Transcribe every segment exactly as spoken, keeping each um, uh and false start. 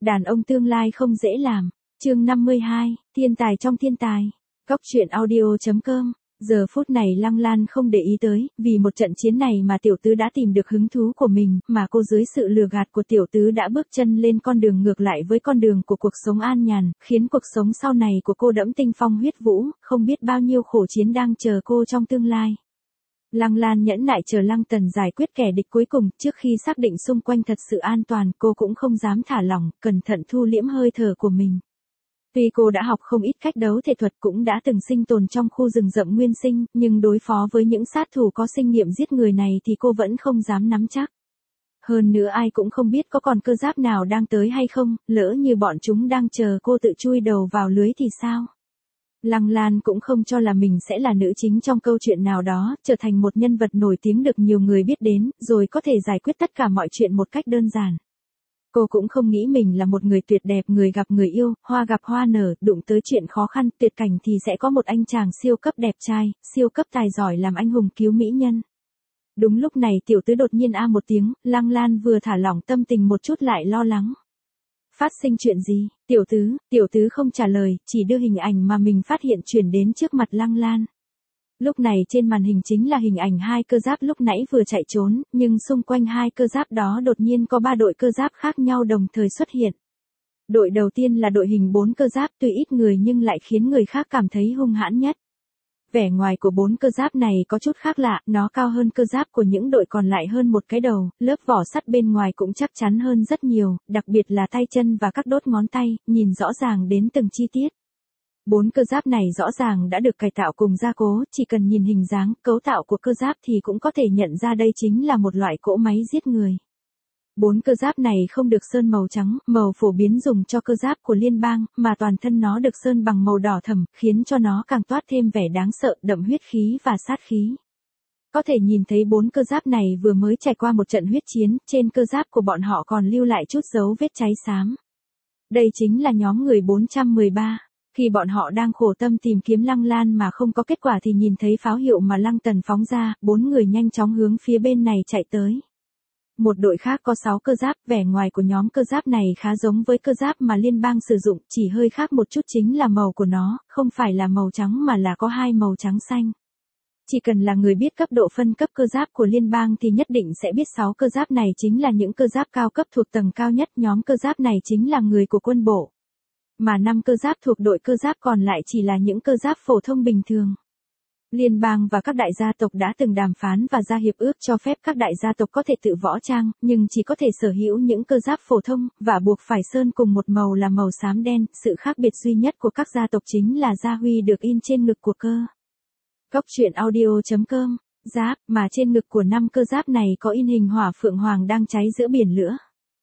Đàn ông tương lai không dễ làm. Chương năm mươi hai, thiên tài trong thiên tài. Góc truyện audio chấm com. Giờ phút này Lăng Lan không để ý tới, vì một trận chiến này mà tiểu tứ đã tìm được hứng thú của mình, mà cô dưới sự lừa gạt của tiểu tứ đã bước chân lên con đường ngược lại với con đường của cuộc sống an nhàn, khiến cuộc sống sau này của cô đẫm tinh phong huyết vũ, không biết bao nhiêu khổ chiến đang chờ cô trong tương lai. Lăng Lan nhẫn nại chờ Lăng Tần giải quyết kẻ địch cuối cùng, trước khi xác định xung quanh thật sự an toàn, cô cũng không dám thả lỏng, cẩn thận thu liễm hơi thở của mình. Tuy cô đã học không ít cách đấu thể thuật, cũng đã từng sinh tồn trong khu rừng rậm nguyên sinh, nhưng đối phó với những sát thủ có kinh nghiệm giết người này thì cô vẫn không dám nắm chắc. Hơn nữa ai cũng không biết có còn cơ giáp nào đang tới hay không, lỡ như bọn chúng đang chờ cô tự chui đầu vào lưới thì sao? Lăng Lan cũng không cho là mình sẽ là nữ chính trong câu chuyện nào đó, trở thành một nhân vật nổi tiếng được nhiều người biết đến, rồi có thể giải quyết tất cả mọi chuyện một cách đơn giản. Cô cũng không nghĩ mình là một người tuyệt đẹp, người gặp người yêu, hoa gặp hoa nở, đụng tới chuyện khó khăn, tuyệt cảnh thì sẽ có một anh chàng siêu cấp đẹp trai, siêu cấp tài giỏi làm anh hùng cứu mỹ nhân. Đúng lúc này tiểu tứ đột nhiên a một tiếng, Lăng Lan vừa thả lỏng tâm tình một chút lại lo lắng. Phát sinh chuyện gì? Tiểu tứ, tiểu tứ không trả lời, chỉ đưa hình ảnh mà mình phát hiện chuyển đến trước mặt Lăng Lan. Lúc này trên màn hình chính là hình ảnh hai cơ giáp lúc nãy vừa chạy trốn, nhưng xung quanh hai cơ giáp đó đột nhiên có ba đội cơ giáp khác nhau đồng thời xuất hiện. Đội đầu tiên là đội hình bốn cơ giáp, tuy ít người nhưng lại khiến người khác cảm thấy hung hãn nhất. Vẻ ngoài của bốn cơ giáp này có chút khác lạ, nó cao hơn cơ giáp của những đội còn lại hơn một cái đầu, lớp vỏ sắt bên ngoài cũng chắc chắn hơn rất nhiều, đặc biệt là tay chân và các đốt ngón tay, nhìn rõ ràng đến từng chi tiết. Bốn cơ giáp này rõ ràng đã được cải tạo cùng gia cố, chỉ cần nhìn hình dáng, cấu tạo của cơ giáp thì cũng có thể nhận ra đây chính là một loại cỗ máy giết người. Bốn cơ giáp này không được sơn màu trắng, màu phổ biến dùng cho cơ giáp của liên bang, mà toàn thân nó được sơn bằng màu đỏ thẫm, khiến cho nó càng toát thêm vẻ đáng sợ, đậm huyết khí và sát khí. Có thể nhìn thấy bốn cơ giáp này vừa mới trải qua một trận huyết chiến, trên cơ giáp của bọn họ còn lưu lại chút dấu vết cháy xám. Đây chính là nhóm người bốn trăm mười ba. Khi bọn họ đang khổ tâm tìm kiếm Lăng Lan mà không có kết quả thì nhìn thấy pháo hiệu mà Lăng Tần phóng ra, bốn người nhanh chóng hướng phía bên này chạy tới. Một đội khác có sáu cơ giáp, vẻ ngoài của nhóm cơ giáp này khá giống với cơ giáp mà liên bang sử dụng, chỉ hơi khác một chút chính là màu của nó, không phải là màu trắng mà là có hai màu trắng xanh. Chỉ cần là người biết cấp độ phân cấp cơ giáp của liên bang thì nhất định sẽ biết sáu cơ giáp này chính là những cơ giáp cao cấp thuộc tầng cao nhất, nhóm cơ giáp này chính là người của quân bộ. Mà năm cơ giáp thuộc đội cơ giáp còn lại chỉ là những cơ giáp phổ thông bình thường. Liên bang và các đại gia tộc đã từng đàm phán và ra hiệp ước cho phép các đại gia tộc có thể tự võ trang, nhưng chỉ có thể sở hữu những cơ giáp phổ thông, và buộc phải sơn cùng một màu là màu xám đen. Sự khác biệt duy nhất của các gia tộc chính là gia huy được in trên ngực của cơ. Góc truyện audio chấm com. Giáp, mà trên ngực của năm cơ giáp này có in hình hỏa phượng hoàng đang cháy giữa biển lửa.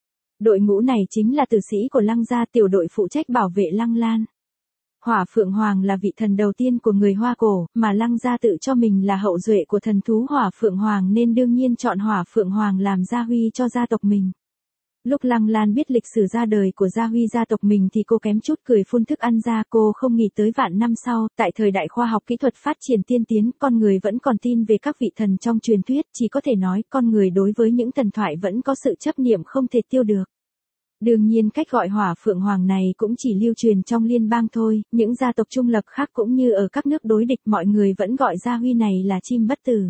Đội ngũ này chính là tử sĩ của Lăng gia, tiểu đội phụ trách bảo vệ Lăng Lan. Hỏa Phượng Hoàng là vị thần đầu tiên của người Hoa cổ, mà Lăng gia tự cho mình là hậu duệ của thần thú Hỏa Phượng Hoàng nên đương nhiên chọn Hỏa Phượng Hoàng làm gia huy cho gia tộc mình. Lúc Lăng Lan biết lịch sử ra đời của gia huy gia tộc mình thì cô kém chút cười phun thức ăn ra, cô không nghĩ tới vạn năm sau, tại thời đại khoa học kỹ thuật phát triển tiên tiến, con người vẫn còn tin về các vị thần trong truyền thuyết, chỉ có thể nói con người đối với những thần thoại vẫn có sự chấp niệm không thể tiêu được. Đương nhiên cách gọi Hỏa Phượng Hoàng này cũng chỉ lưu truyền trong liên bang thôi, những gia tộc trung lập khác cũng như ở các nước đối địch mọi người vẫn gọi gia huy này là chim bất tử.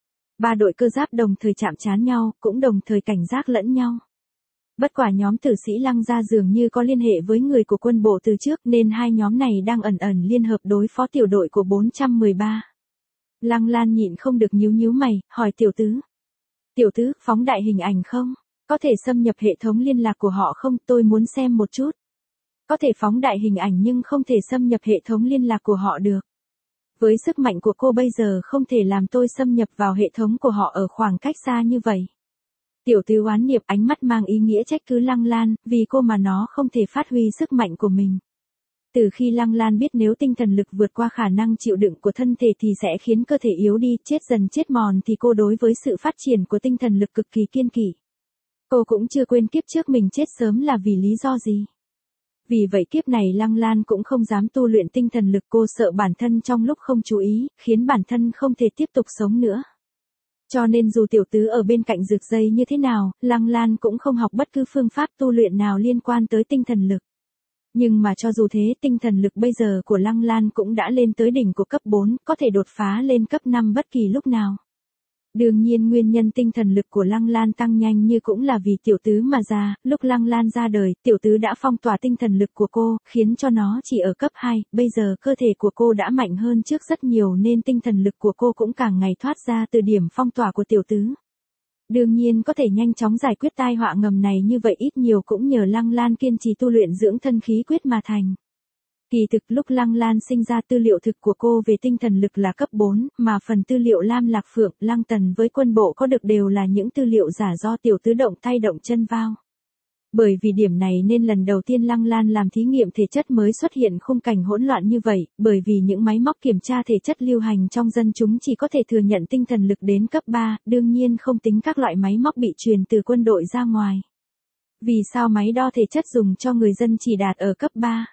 Ba đội cơ giáp đồng thời chạm trán nhau, cũng đồng thời cảnh giác lẫn nhau. Bất quả nhóm tử sĩ Lăng gia dường như có liên hệ với người của quân bộ từ trước nên hai nhóm này đang ẩn ẩn liên hợp đối phó tiểu đội của bốn trăm mười ba. Lăng Lan nhịn không được nhíu nhíu mày, hỏi tiểu tứ. Tiểu tứ, phóng đại hình ảnh không? Có thể xâm nhập hệ thống liên lạc của họ không? Tôi muốn xem một chút. Có thể phóng đại hình ảnh nhưng không thể xâm nhập hệ thống liên lạc của họ được. Với sức mạnh của cô bây giờ không thể làm tôi xâm nhập vào hệ thống của họ ở khoảng cách xa như vậy. Tiểu tứ oán niệm, ánh mắt mang ý nghĩa trách cứ Lăng Lan, vì cô mà nó không thể phát huy sức mạnh của mình. Từ khi Lăng Lan biết nếu tinh thần lực vượt qua khả năng chịu đựng của thân thể thì sẽ khiến cơ thể yếu đi, chết dần chết mòn thì cô đối với sự phát triển của tinh thần lực cực kỳ kiên kỵ. Cô cũng chưa quên kiếp trước mình chết sớm là vì lý do gì. Vì vậy kiếp này Lăng Lan cũng không dám tu luyện tinh thần lực, cô sợ bản thân trong lúc không chú ý, khiến bản thân không thể tiếp tục sống nữa. Cho nên dù tiểu tứ ở bên cạnh rực dây như thế nào, Lăng Lan cũng không học bất cứ phương pháp tu luyện nào liên quan tới tinh thần lực. Nhưng mà cho dù thế, tinh thần lực bây giờ của Lăng Lan cũng đã lên tới đỉnh của cấp bốn, có thể đột phá lên cấp năm bất kỳ lúc nào. Đương nhiên nguyên nhân tinh thần lực của Lăng Lan tăng nhanh như cũng là vì tiểu tứ mà ra, lúc Lăng Lan ra đời, tiểu tứ đã phong tỏa tinh thần lực của cô, khiến cho nó chỉ ở cấp hai, bây giờ cơ thể của cô đã mạnh hơn trước rất nhiều nên tinh thần lực của cô cũng càng ngày thoát ra từ điểm phong tỏa của tiểu tứ. Đương nhiên có thể nhanh chóng giải quyết tai họa ngầm này như vậy ít nhiều cũng nhờ Lăng Lan kiên trì tu luyện dưỡng thân khí quyết mà thành. Kỳ thực lúc Lăng Lan sinh ra tư liệu thực của cô về tinh thần lực là cấp bốn, mà phần tư liệu Lam Lạc Phượng, Lăng Tần với quân bộ có được đều là những tư liệu giả do tiểu tứ động tay động chân vào. Bởi vì điểm này nên lần đầu tiên Lăng Lan làm thí nghiệm thể chất mới xuất hiện khung cảnh hỗn loạn như vậy, bởi vì những máy móc kiểm tra thể chất lưu hành trong dân chúng chỉ có thể thừa nhận tinh thần lực đến cấp ba, đương nhiên không tính các loại máy móc bị truyền từ quân đội ra ngoài. Vì sao máy đo thể chất dùng cho người dân chỉ đạt ở cấp ba?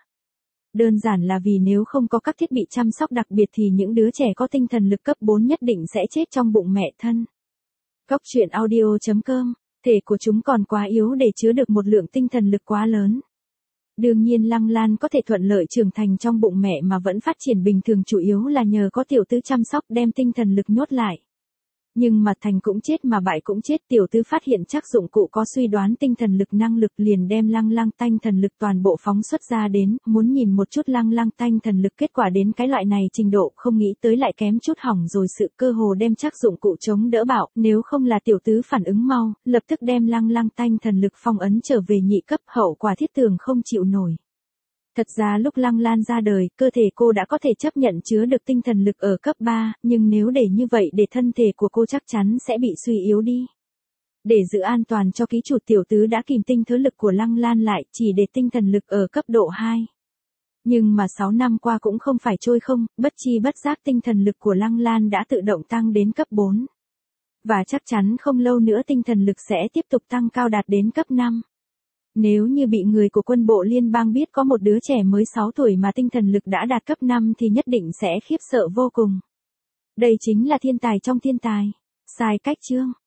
Đơn giản là vì nếu không có các thiết bị chăm sóc đặc biệt thì những đứa trẻ có tinh thần lực cấp bốn nhất định sẽ chết trong bụng mẹ thân. Cốc truyện audio chấm com, thể của chúng còn quá yếu để chứa được một lượng tinh thần lực quá lớn. Đương nhiên Lăng Lan có thể thuận lợi trưởng thành trong bụng mẹ mà vẫn phát triển bình thường chủ yếu là nhờ có tiểu tứ chăm sóc đem tinh thần lực nhốt lại. Nhưng mà thành cũng chết mà bại cũng chết, tiểu tứ phát hiện chắc dụng cụ có suy đoán tinh thần lực năng lực liền đem lăng lăng tanh thần lực toàn bộ phóng xuất ra đến, muốn nhìn một chút lăng lăng tanh thần lực kết quả đến cái loại này trình độ không nghĩ tới lại kém chút hỏng rồi sự cơ hồ đem chắc dụng cụ chống đỡ bạo, nếu không là tiểu tứ phản ứng mau, lập tức đem lăng lăng tanh thần lực phong ấn trở về nhị cấp, hậu quả thiết tường không chịu nổi. Thật ra lúc Lăng Lan ra đời, cơ thể cô đã có thể chấp nhận chứa được tinh thần lực ở cấp ba, nhưng nếu để như vậy để thân thể của cô chắc chắn sẽ bị suy yếu đi. Để giữ an toàn cho ký chủ, tiểu tứ đã kìm tinh thớ lực của Lăng Lan lại, chỉ để tinh thần lực ở cấp độ hai. Nhưng mà sáu năm qua cũng không phải trôi không, bất chi bất giác tinh thần lực của Lăng Lan đã tự động tăng đến cấp bốn. Và chắc chắn không lâu nữa tinh thần lực sẽ tiếp tục tăng cao đạt đến cấp năm. Nếu như bị người của quân bộ liên bang biết có một đứa trẻ mới sáu tuổi mà tinh thần lực đã đạt cấp năm thì nhất định sẽ khiếp sợ vô cùng. Đây chính là thiên tài trong thiên tài. Sai cách chương.